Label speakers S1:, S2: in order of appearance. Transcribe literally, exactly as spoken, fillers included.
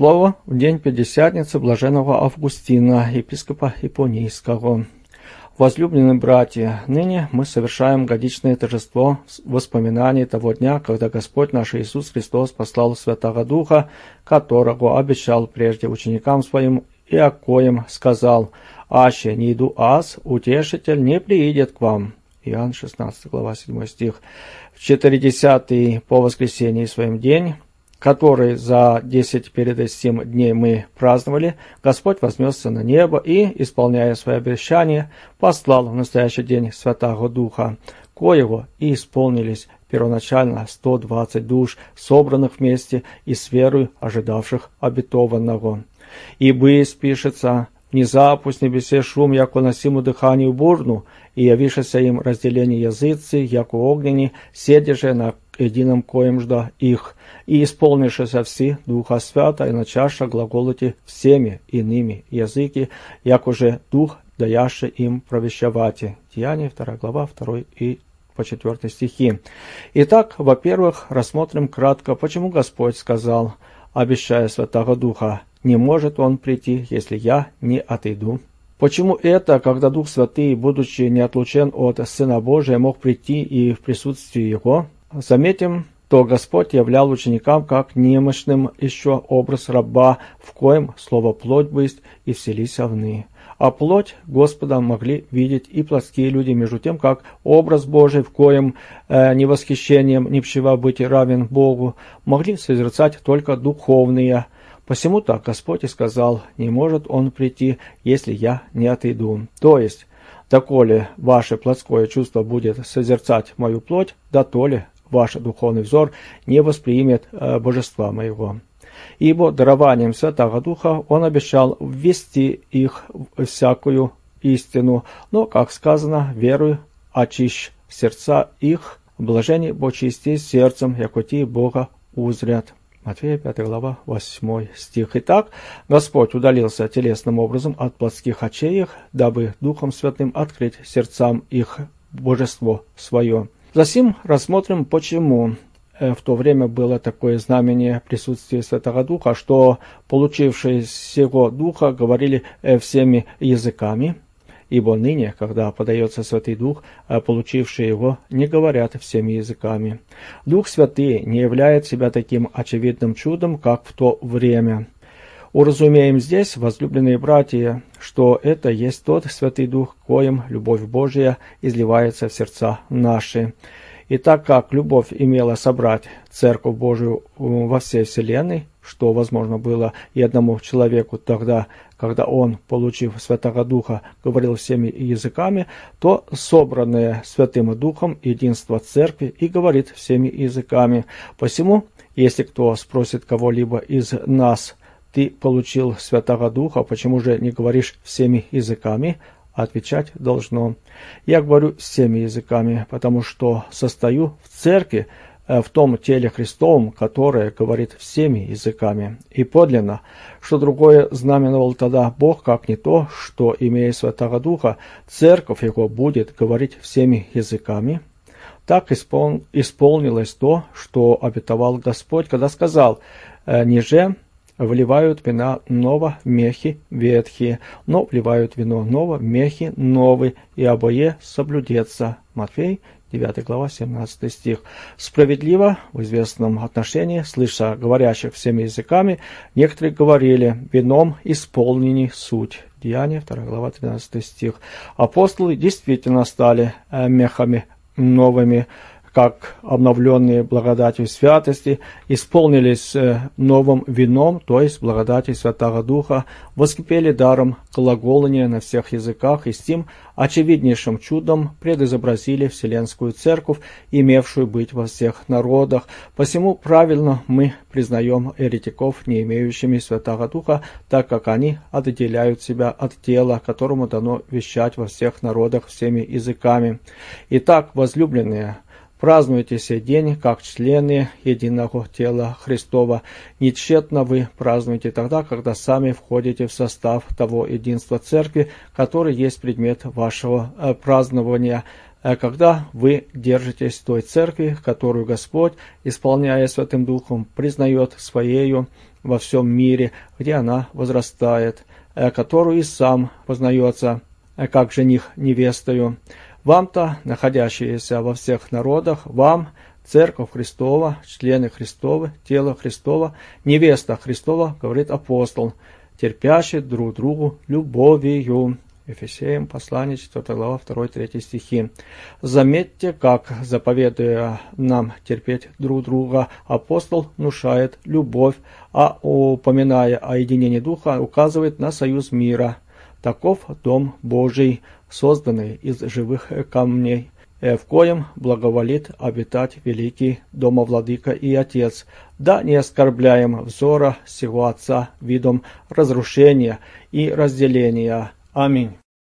S1: Слово в день Пятидесятницы блаженного Августина, епископа Ипонийского. Возлюбленные братья, ныне мы совершаем годичное торжество воспоминаний того дня, когда Господь наш Иисус Христос послал Святого Духа, которого обещал прежде ученикам своим, и о коем сказал: «Аще не иду аз, утешитель не приидет к вам». Иоанн шестнадцатая глава, седьмой стих. В четыридесятый по воскресенье своим день, который за десять перед сим дней мы праздновали, Господь вознесся на небо и, исполняя свои обещания, послал в настоящий день Святаго Духа, коего и исполнились первоначально сто двадцать душ, собранных вместе и с верою ожидавших обетованного. Ибо пишется: «Внезапу с небесе шум, яко носиму дыханию бурну, и явишеся им разделение языцы, яко огнени, седя же на едином коем жда их, и исполнившися все Духа Свята, и начаша глаголоти всеми иными языки, яко же Дух даяше им провещавати». Деяния, вторая глава, второй и по четвертый стихи. Итак, во-первых, рассмотрим кратко, почему Господь сказал, обещая Святого Духа: «Не может Он прийти, если я не отойду». Почему это, когда Дух Святый, будучи не отлучен от Сына Божия, мог прийти и в присутствии Его? Заметим, то Господь являл ученикам как немощным еще образ раба, в коем слово «плоть бысть» и вселися вны. А плоть Господа могли видеть и плотские люди, между тем, как образ Божий, в коем э, ни восхищением, ни пщева быть равен Богу, могли созерцать только духовные. Посему так Господь и сказал: «Не может Он прийти, если я не отойду». То есть, доколе ваше плотское чувство будет созерцать мою плоть, да то ли ваш духовный взор не воспримет э, божества моего. Ибо дарованием Святого Духа Он обещал ввести их в всякую истину, но, как сказано, верую очищ сердца их, блажени бо чисти сердцем, яко ти Бога узрят. Матфея, пятая глава, восьмой стих. Итак, Господь удалился телесным образом от плотских очей их, дабы Духом Святым открыть сердцам их божество свое. Засим рассмотрим, почему в то время было такое знамение присутствия Святого Духа, что получившие сего Духа говорили всеми языками. Ибо ныне, когда подается Святый Дух, получившие его не говорят всеми языками. Дух Святый не являет себя таким очевидным чудом, как в то время. Уразумеем здесь, возлюбленные братья, что это есть тот Святый Дух, коим любовь Божия изливается в сердца наши. И так как любовь имела собрать Церковь Божию во всей вселенной, что возможно было и одному человеку тогда, когда он, получив Святого Духа, говорил всеми языками, то собранное Святым Духом единство Церкви и говорит всеми языками. Посему, если кто спросит кого-либо из нас: «Ты получил Святого Духа, почему же не говоришь всеми языками?» Отвечать должно: «Я говорю всеми языками, потому что состою в Церкви, в том теле Христовом, которое говорит всеми языками». И подлинно, что другое знаменовал тогда Бог, как не то, что, имея Святого Духа, Церковь Его будет говорить всеми языками. Так испол... исполнилось то, что обетовал Господь, когда сказал: «Ниже вливают вина ново в мехи ветхие, но вливают вино ново в мехи новые, и обое соблюдется». Матфей, девятая глава, семнадцатый стих. Справедливо, в известном отношении, слыша говорящих всеми языками, некоторые говорили: «Вином исполнени суть». Деяния, вторая глава, тринадцатый стих. Апостолы действительно стали э, мехами новыми, как обновленные благодатью святости, исполнились новым вином, то есть благодатью Святого Духа, воскипели даром глаголания на всех языках, и с тем очевиднейшим чудом предизобразили Вселенскую Церковь, имевшую быть во всех народах. Посему правильно мы признаем еретиков, не имеющими Святого Духа, так как они отделяют себя от тела, которому дано вещать во всех народах всеми языками. Итак, возлюбленные, празднуйте сей день, как члены единого тела Христова. Не тщетно вы празднуете тогда, когда сами входите в состав того единства Церкви, который есть предмет вашего празднования, когда вы держитесь той Церкви, которую Господь, исполняя Святым Духом, признает Своею, во всем мире, где она возрастает, которую и сам познается, как жених невестою. Вам-то, находящиеся во всех народах, вам, Церковь Христова, члены Христовы, тело Христово, невеста Христова, говорит апостол, терпящий друг другу любовью. Ефесеям, послание, четвёртая глава, второй-третий стихи. Заметьте, как, заповедуя нам терпеть друг друга, апостол внушает любовь, а упоминая о единении Духа, указывает на союз мира. Таков Дом Божий, созданный из живых камней, в коем благоволит обитать великий Домовладыка и Отец. Да не оскорбляем взора сего Отца видом разрушения и разделения. Аминь.